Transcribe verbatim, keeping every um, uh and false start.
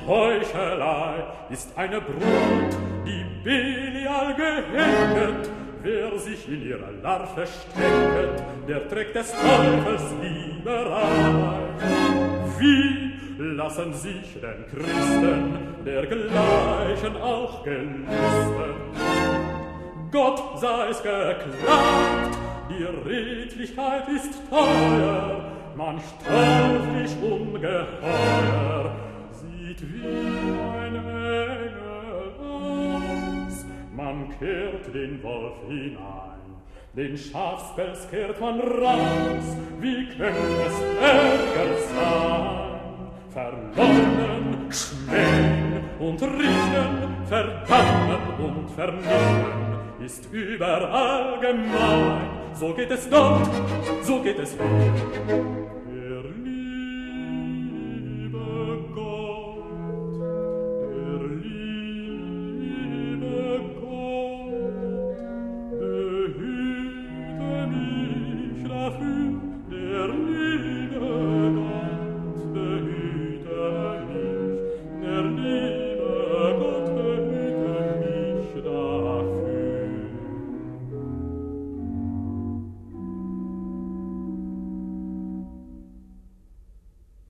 Heuchelei ist eine Brut, die Belial gehänget. Wer sich in ihrer Larve stecket, der trägt des Teufels Liberei. Wie lassen sich denn Christen dergleichen auch gelüsten? Gott sei es geklagt, die Redlichkeit ist teuer, manch teuflisch ungeheuer sieht wie ein Engel aus. Man kehrt den Wolf hinein, den Schafspelz kehrt man raus, wie könnte es ärger sein? Verleugnen, schmähen und richten, verdammen und vernichten ist überall gemein. So geht es dort, so geht es hier.